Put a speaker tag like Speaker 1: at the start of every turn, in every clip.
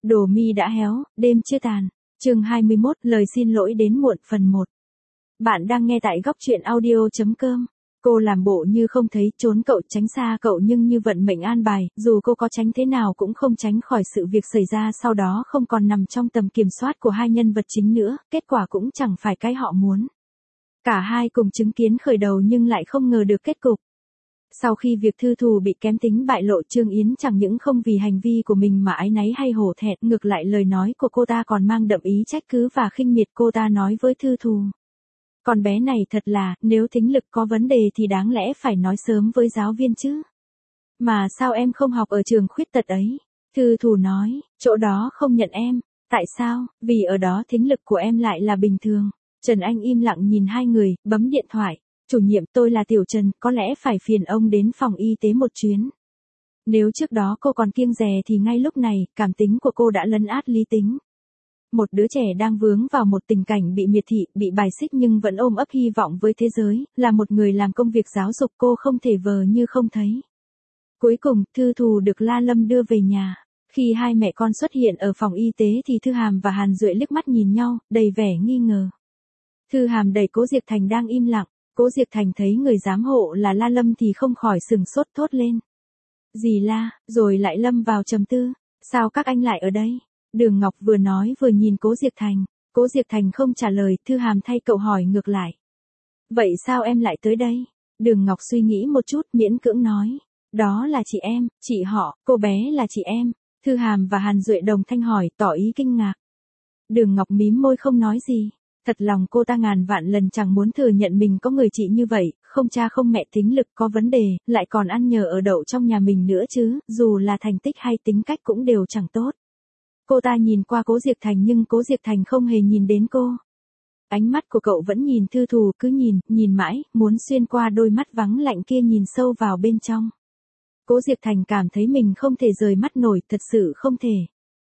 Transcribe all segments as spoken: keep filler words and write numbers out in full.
Speaker 1: Đồ mi đã héo, đêm chưa tàn. Chương hai mươi mốt, lời xin lỗi đến muộn phần một. Bạn đang nghe tại góc truyện audio chấm com. Cô làm bộ như không thấy, trốn cậu, tránh xa cậu, nhưng như vận mệnh an bài, dù cô có tránh thế nào cũng không tránh khỏi sự việc xảy ra sau đó không còn nằm trong tầm kiểm soát của hai nhân vật chính nữa, kết quả cũng chẳng phải cái họ muốn. Cả hai cùng chứng kiến khởi đầu nhưng lại không ngờ được kết cục. Sau khi việc Thư Thù bị kém tính bại lộ, Trương Yến chẳng những không vì hành vi của mình mà áy náy hay hổ thẹn, ngược lại lời nói của cô ta còn mang đậm ý trách cứ và khinh miệt. Cô ta nói với Thư Thù: "Con bé này thật là, nếu thính lực có vấn đề thì đáng lẽ phải nói sớm với giáo viên chứ. Mà sao em không học ở trường khuyết tật ấy?" Thư Thù nói: "Chỗ đó không nhận em." "Tại sao?" "Vì ở đó thính lực của em lại là bình thường." Trần Anh im lặng nhìn hai người, bấm điện thoại. "Chủ nhiệm, tôi là Tiểu Trần, có lẽ phải phiền ông đến phòng y tế một chuyến." Nếu trước đó cô còn kiêng dè thì ngay lúc này, cảm tính của cô đã lấn át lý tính. Một đứa trẻ đang vướng vào một tình cảnh bị miệt thị, bị bài xích nhưng vẫn ôm ấp hy vọng với thế giới, là một người làm công việc giáo dục, cô không thể vờ như không thấy. Cuối cùng, Thư Thù được La Lâm đưa về nhà. Khi hai mẹ con xuất hiện ở phòng y tế thì Thư Hàm và Hàn Duệ liếc mắt nhìn nhau, đầy vẻ nghi ngờ. Thư Hàm đẩy Cố Diệp Thành đang im lặng. Cố Diệp Thành thấy người giám hộ là La Lâm thì không khỏi sừng sốt, thốt lên: "Dì La", rồi lại lâm vào trầm tư. "Sao các anh lại ở đây?" Đường Ngọc vừa nói vừa nhìn Cố Diệp Thành. Cố Diệp Thành không trả lời, Thư Hàm thay cậu hỏi ngược lại: "Vậy sao em lại tới đây?" Đường Ngọc suy nghĩ một chút, miễn cưỡng nói: "Đó là chị em." "Chị họ?" "Cô bé là chị em." Thư Hàm và Hàn Duệ đồng thanh hỏi, tỏ ý kinh ngạc. Đường Ngọc mím môi không nói gì. Thật lòng cô ta ngàn vạn lần chẳng muốn thừa nhận mình có người chị như vậy, không cha không mẹ, thính lực có vấn đề, lại còn ăn nhờ ở đậu trong nhà mình nữa chứ, dù là thành tích hay tính cách cũng đều chẳng tốt. Cô ta nhìn qua Cố Diệp Thành nhưng Cố Diệp Thành không hề nhìn đến cô. Ánh mắt của cậu vẫn nhìn Thư Thù, cứ nhìn, nhìn mãi, muốn xuyên qua đôi mắt vắng lạnh kia nhìn sâu vào bên trong. Cố Diệp Thành cảm thấy mình không thể rời mắt nổi, thật sự không thể.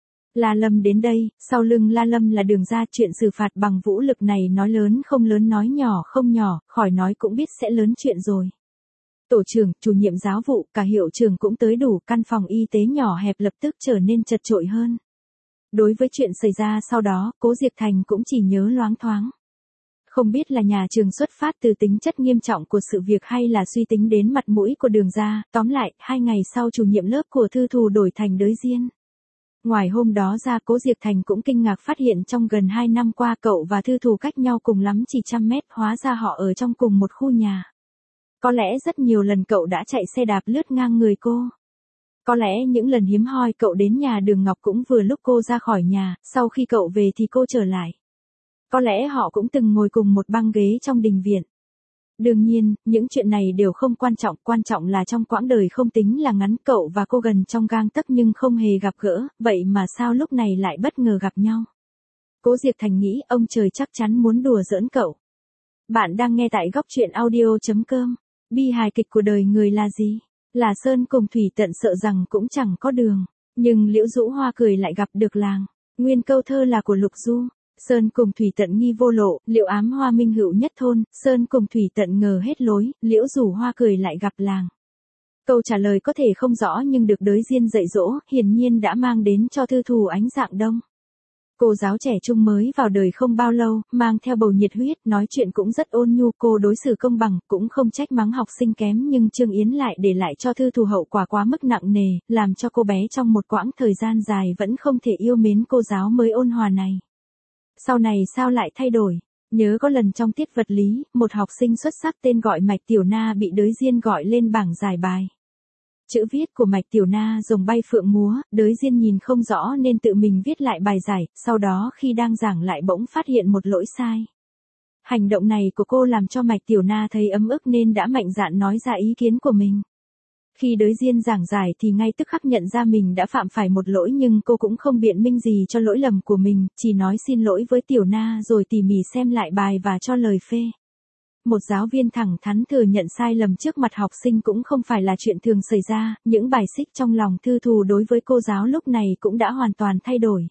Speaker 1: La Lâm đến đây, sau lưng La Lâm là Đường Gia, chuyện xử phạt bằng vũ lực này nói lớn không lớn, nói nhỏ không nhỏ, khỏi nói cũng biết sẽ lớn chuyện rồi. Tổ trưởng, chủ nhiệm giáo vụ, cả hiệu trưởng cũng tới đủ, căn phòng y tế nhỏ hẹp lập tức trở nên chật chội hơn. Đối với chuyện xảy ra sau đó, Cố Diệp Thành cũng chỉ nhớ loáng thoáng. Không biết là nhà trường xuất phát từ tính chất nghiêm trọng của sự việc hay là suy tính đến mặt mũi của Đường Gia, tóm lại, hai ngày sau chủ nhiệm lớp của Thư Thù đổi thành Đới Diên. Ngoài hôm đó ra, Cố Diệp Thành cũng kinh ngạc phát hiện trong gần hai năm qua cậu và Thư Thù cách nhau cùng lắm chỉ trăm mét, hóa ra họ ở trong cùng một khu nhà. Có lẽ rất nhiều lần cậu đã chạy xe đạp lướt ngang người cô. Có lẽ những lần hiếm hoi cậu đến nhà Đường Ngọc cũng vừa lúc cô ra khỏi nhà, sau khi cậu về thì cô trở lại. Có lẽ họ cũng từng ngồi cùng một băng ghế trong đình viện. Đương nhiên, những chuyện này đều không quan trọng, quan trọng là trong quãng đời không tính là ngắn, cậu và cô gần trong gang tấc nhưng không hề gặp gỡ, vậy mà sao lúc này lại bất ngờ gặp nhau. Cố Diệp Thành nghĩ ông trời chắc chắn muốn đùa giỡn cậu. Bạn đang nghe tại góc truyện audio chấm com. Bi hài kịch của đời người là gì? Là Sơn cùng Thủy Tận sợ rằng cũng chẳng có đường, nhưng Liễu Dũ Hoa cười lại gặp được làng. Nguyên câu thơ là của Lục Du. Sơn cùng Thủy Tận nghi vô lộ, Liễu ám hoa minh hữu nhất thôn, Sơn cùng Thủy Tận ngờ hết lối, Liễu rủ hoa cười lại gặp làng. Câu trả lời có thể không rõ nhưng được Đới Diên dạy dỗ, hiển nhiên đã mang đến cho Thư Thù ánh dạng đông. Cô giáo trẻ trung mới vào đời không bao lâu, mang theo bầu nhiệt huyết, nói chuyện cũng rất ôn nhu, cô đối xử công bằng, cũng không trách mắng học sinh kém, nhưng Trương Yến lại để lại cho Thư Thù hậu quả quá mức nặng nề, làm cho cô bé trong một quãng thời gian dài vẫn không thể yêu mến cô giáo mới ôn hòa này. Sau này sao lại thay đổi? Nhớ có lần trong tiết vật lý, một học sinh xuất sắc tên gọi Mạch Tiểu Na bị Đới Diên gọi lên bảng giải bài. Chữ viết của Mạch Tiểu Na rồng bay phượng múa, Đới Diên nhìn không rõ nên tự mình viết lại bài giải, sau đó khi đang giảng lại bỗng phát hiện một lỗi sai. Hành động này của cô làm cho Mạch Tiểu Na thấy ấm ức nên đã mạnh dạn nói ra ý kiến của mình. Khi Đới Diên giảng giải thì ngay tức khắc nhận ra mình đã phạm phải một lỗi nhưng cô cũng không biện minh gì cho lỗi lầm của mình, chỉ nói xin lỗi với Tiểu Na rồi tỉ mỉ xem lại bài và cho lời phê. Một giáo viên thẳng thắn thừa nhận sai lầm trước mặt học sinh cũng không phải là chuyện thường xảy ra, những bài xích trong lòng Thư Thù đối với cô giáo lúc này cũng đã hoàn toàn thay đổi.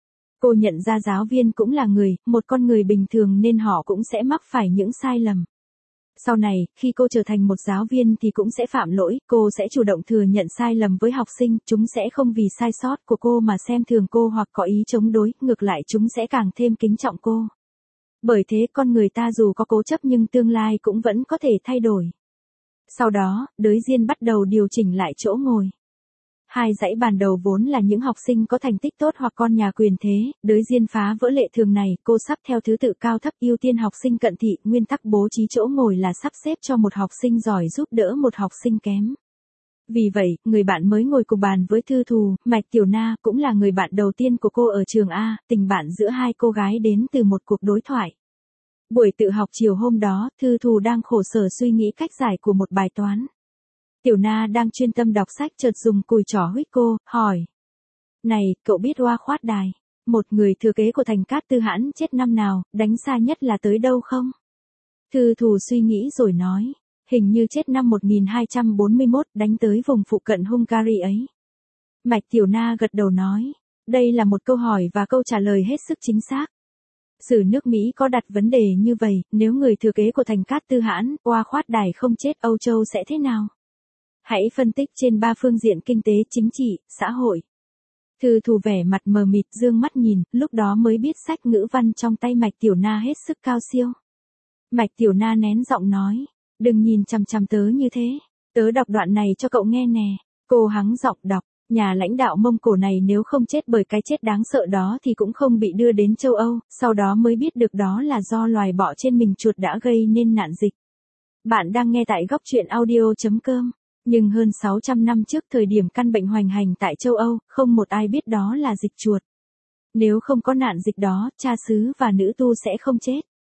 Speaker 1: Cô nhận ra giáo viên cũng là người, một con người bình thường nên họ cũng sẽ mắc phải những sai lầm. Sau này, khi cô trở thành một giáo viên thì cũng sẽ phạm lỗi, cô sẽ chủ động thừa nhận sai lầm với học sinh, chúng sẽ không vì sai sót của cô mà xem thường cô hoặc có ý chống đối, ngược lại chúng sẽ càng thêm kính trọng cô. Bởi thế con người ta dù có cố chấp nhưng tương lai cũng vẫn có thể thay đổi. Sau đó, đới Diên bắt đầu điều chỉnh lại chỗ ngồi. Hai dãy bàn đầu vốn là những học sinh có thành tích tốt hoặc con nhà quyền thế, đới Diên phá vỡ lệ thường này, cô sắp theo thứ tự cao thấp ưu tiên học sinh cận thị, nguyên tắc bố trí chỗ ngồi là sắp xếp cho một học sinh giỏi giúp đỡ một học sinh kém. Vì vậy, người bạn mới ngồi cùng bàn với Thư Thù, Mạch Tiểu Na, cũng là người bạn đầu tiên của cô ở trường A, tình bạn giữa hai cô gái đến từ một cuộc đối thoại. Buổi tự học chiều hôm đó, Thư Thù đang khổ sở suy nghĩ cách giải của một bài toán. Tiểu Na đang chuyên tâm đọc sách chợt dùng cùi trỏ huých cô, hỏi. Này, cậu biết Oa Khoát Đài, một người thừa kế của Thành Cát Tư Hãn chết năm nào, đánh xa nhất là tới đâu không? Thư Thù suy nghĩ rồi nói. Hình như chết năm một nghìn hai trăm bốn mươi mốt, đánh tới vùng phụ cận Hungary ấy. Mạch Tiểu Na gật đầu nói. Đây là một câu hỏi và câu trả lời hết sức chính xác. Sử nước Mỹ có đặt vấn đề như vậy, nếu người thừa kế của Thành Cát Tư Hãn, Oa Khoát Đài không chết, Âu Châu sẽ thế nào? Hãy phân tích trên ba phương diện kinh tế, chính trị, xã hội. Thư Thù vẻ mặt mờ mịt dương mắt nhìn, lúc đó mới biết sách ngữ văn trong tay Mạch Tiểu Na hết sức cao siêu. Mạch Tiểu Na nén giọng nói, đừng nhìn chằm chằm tớ như thế, tớ đọc đoạn này cho cậu nghe nè. Cô hắng giọng đọc, nhà lãnh đạo Mông Cổ này nếu không chết bởi cái chết đáng sợ đó thì cũng không bị đưa đến châu Âu, sau đó mới biết được đó là do loài bọ trên mình chuột đã gây nên nạn dịch. Bạn đang nghe tại góc truyện audio chấm com. Nhưng hơn sáu trăm năm trước thời điểm căn bệnh hoành hành tại châu Âu, không một ai biết đó là dịch chuột. Nếu không có nạn dịch đó, cha xứ và nữ tu sẽ không chết.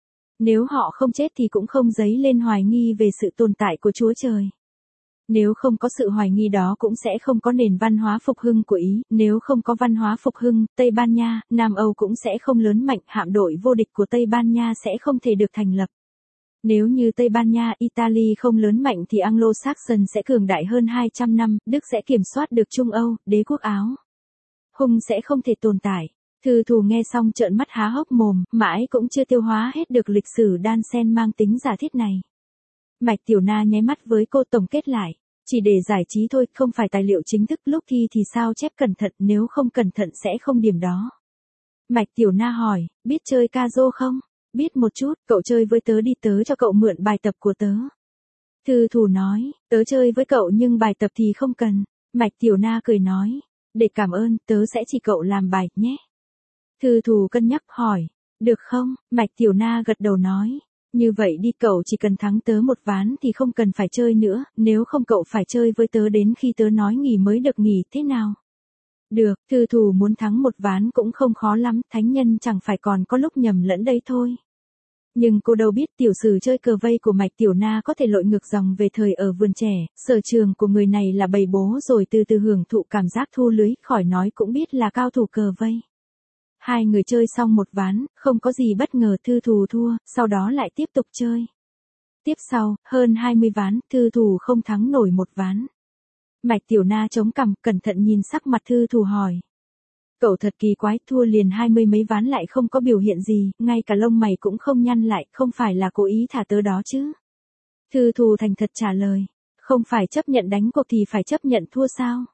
Speaker 1: Nếu họ không chết thì cũng không dấy lên hoài nghi về sự tồn tại của Chúa Trời. Nếu không có sự hoài nghi đó cũng sẽ không có nền văn hóa phục hưng của Ý, nếu không có văn hóa phục hưng, Tây Ban Nha, Nam Âu cũng sẽ không lớn mạnh, hạm đội vô địch của Tây Ban Nha sẽ không thể được thành lập. Nếu như Tây Ban Nha, Italy không lớn mạnh thì Anglo-Saxon sẽ cường đại hơn hai trăm năm, Đức sẽ kiểm soát được Trung Âu, đế quốc Áo. Hung sẽ không thể tồn tại. Thư Thù nghe xong trợn mắt há hốc mồm, mãi cũng chưa tiêu hóa hết được lịch sử đan xen mang tính giả thiết này. Mạch Tiểu Na nháy mắt với cô tổng kết lại. Chỉ để giải trí thôi, không phải tài liệu chính thức, lúc thi thì sao chép cẩn thận, nếu không cẩn thận sẽ không điểm đó. Mạch Tiểu Na hỏi, biết chơi ca-rô không? Biết một chút, cậu chơi với tớ đi, tớ cho cậu mượn bài tập của tớ. Thư Thù nói, tớ chơi với cậu nhưng bài tập thì không cần. Mạch Tiểu Na cười nói, để cảm ơn, tớ sẽ chỉ cậu làm bài, nhé. Thư Thù cân nhắc hỏi, được không? Mạch Tiểu Na gật đầu nói, như vậy đi, cậu chỉ cần thắng tớ một ván thì không cần phải chơi nữa, nếu không cậu phải chơi với tớ đến khi tớ nói nghỉ mới được nghỉ, thế nào? Được, Thư Thù muốn thắng một ván cũng không khó lắm, thánh nhân chẳng phải còn có lúc nhầm lẫn đấy thôi. Nhưng cô đâu biết tiểu sử chơi cờ vây của Mạch Tiểu Na có thể lội ngược dòng về thời ở vườn trẻ, sở trường của người này là bày bố rồi từ từ hưởng thụ cảm giác thu lưới, khỏi nói cũng biết là cao thủ cờ vây. Hai người chơi xong một ván, không có gì bất ngờ, Thư Thù thua, sau đó lại tiếp tục chơi. Tiếp sau, hơn hai mươi ván, Thư Thù không thắng nổi một ván. Mạch Tiểu Na chống cằm, cẩn thận nhìn sắc mặt Thư Thù hỏi. Cậu thật kỳ quái, thua liền hai mươi mấy ván lại không có biểu hiện gì, ngay cả lông mày cũng không nhăn lại, không phải là cố ý thả tớ đó chứ? Thư Thù thành thật trả lời, không phải chấp nhận đánh cuộc thì phải chấp nhận thua sao?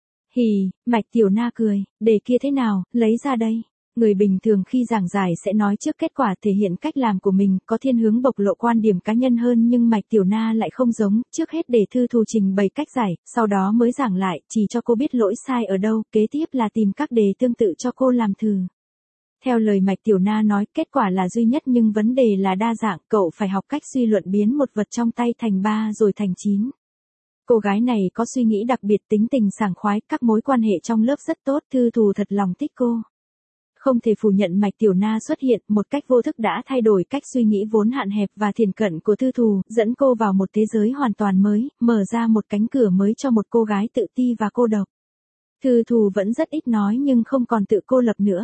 Speaker 1: Hì, Mạch Tiểu Na cười, đề kia thế nào, lấy ra đây. Người bình thường khi giảng giải sẽ nói trước kết quả, thể hiện cách làm của mình, có thiên hướng bộc lộ quan điểm cá nhân hơn, nhưng Mạch Tiểu Na lại không giống, trước hết để Thư Thù trình bày cách giải, sau đó mới giảng lại, chỉ cho cô biết lỗi sai ở đâu, kế tiếp là tìm các đề tương tự cho cô làm thử. Theo lời Mạch Tiểu Na nói, kết quả là duy nhất nhưng vấn đề là đa dạng, cậu phải học cách suy luận biến một vật trong tay thành ba rồi thành chín. Cô gái này có suy nghĩ đặc biệt, tính tình sảng khoái, các mối quan hệ trong lớp rất tốt, Thư Thù thật lòng thích cô. Không thể phủ nhận Mạch Tiểu Na xuất hiện, một cách vô thức đã thay đổi cách suy nghĩ vốn hạn hẹp và thiển cận của Thư Thù, dẫn cô vào một thế giới hoàn toàn mới, mở ra một cánh cửa mới cho một cô gái tự ti và cô độc. Thư Thù vẫn rất ít nói nhưng không còn tự cô lập nữa.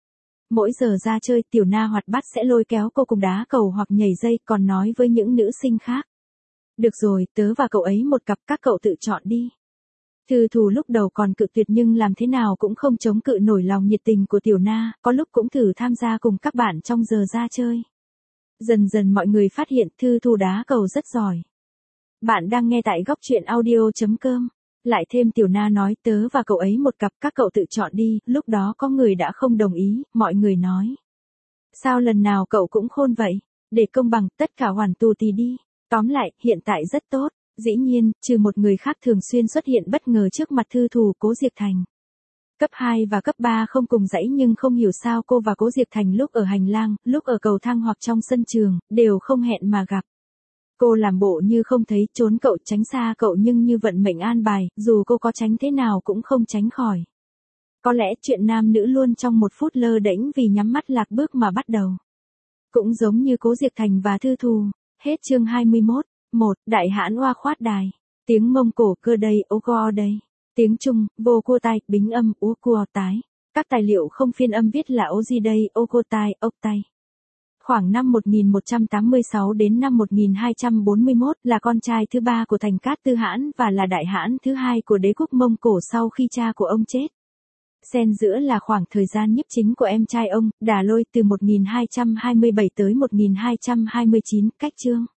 Speaker 1: Mỗi giờ ra chơi, Tiểu Na hoạt bát sẽ lôi kéo cô cùng đá cầu hoặc nhảy dây, còn nói với những nữ sinh khác. Được rồi, tớ và cậu ấy một cặp, các cậu tự chọn đi. Thư Thù lúc đầu còn cự tuyệt nhưng làm thế nào cũng không chống cự nổi lòng nhiệt tình của Tiểu Na, có lúc cũng thử tham gia cùng các bạn trong giờ ra chơi. Dần dần mọi người phát hiện Thư Thù đá cầu rất giỏi. Bạn đang nghe tại góc chuyện audio.com. Lại thêm Tiểu Na nói tớ và cậu ấy một cặp, các cậu tự chọn đi, lúc đó có người đã không đồng ý, mọi người nói. Sao lần nào cậu cũng khôn vậy? Để công bằng, tất cả hoàn tù tì đi. Tóm lại, hiện tại rất tốt. Dĩ nhiên, trừ một người khác thường xuyên xuất hiện bất ngờ trước mặt Thư Thù, Cố Diệp Thành. Cấp hai và cấp ba không cùng dãy nhưng không hiểu sao cô và Cố Diệp Thành lúc ở hành lang, lúc ở cầu thang hoặc trong sân trường, đều không hẹn mà gặp. Cô làm bộ như không thấy, trốn cậu, tránh xa cậu nhưng như vận mệnh an bài, dù cô có tránh thế nào cũng không tránh khỏi. Có lẽ chuyện nam nữ luôn trong một phút lơ đễnh vì nhắm mắt lạc bước mà bắt đầu. Cũng giống như Cố Diệp Thành và Thư Thù. Hết chương hai mươi mốt. một. Đại hãn oa khoát đài. Tiếng Mông Cổ cơ đây, ô go đây. Tiếng Trung, vô cua tai, bính âm, ú cua tái. Các tài liệu không phiên âm viết là ô gì đây, ô cô tai, ốc tay. Khoảng năm một nghìn một trăm tám mươi sáu đến năm một nghìn hai trăm bốn mươi mốt là con trai thứ ba của Thành Cát Tư Hãn và là đại hãn thứ hai của đế quốc Mông Cổ sau khi cha của ông chết. Xen giữa là khoảng thời gian nhiếp chính của em trai ông, Đà Lôi từ một nghìn hai trăm hai mươi bảy tới một nghìn hai trăm hai mươi chín, cách chương.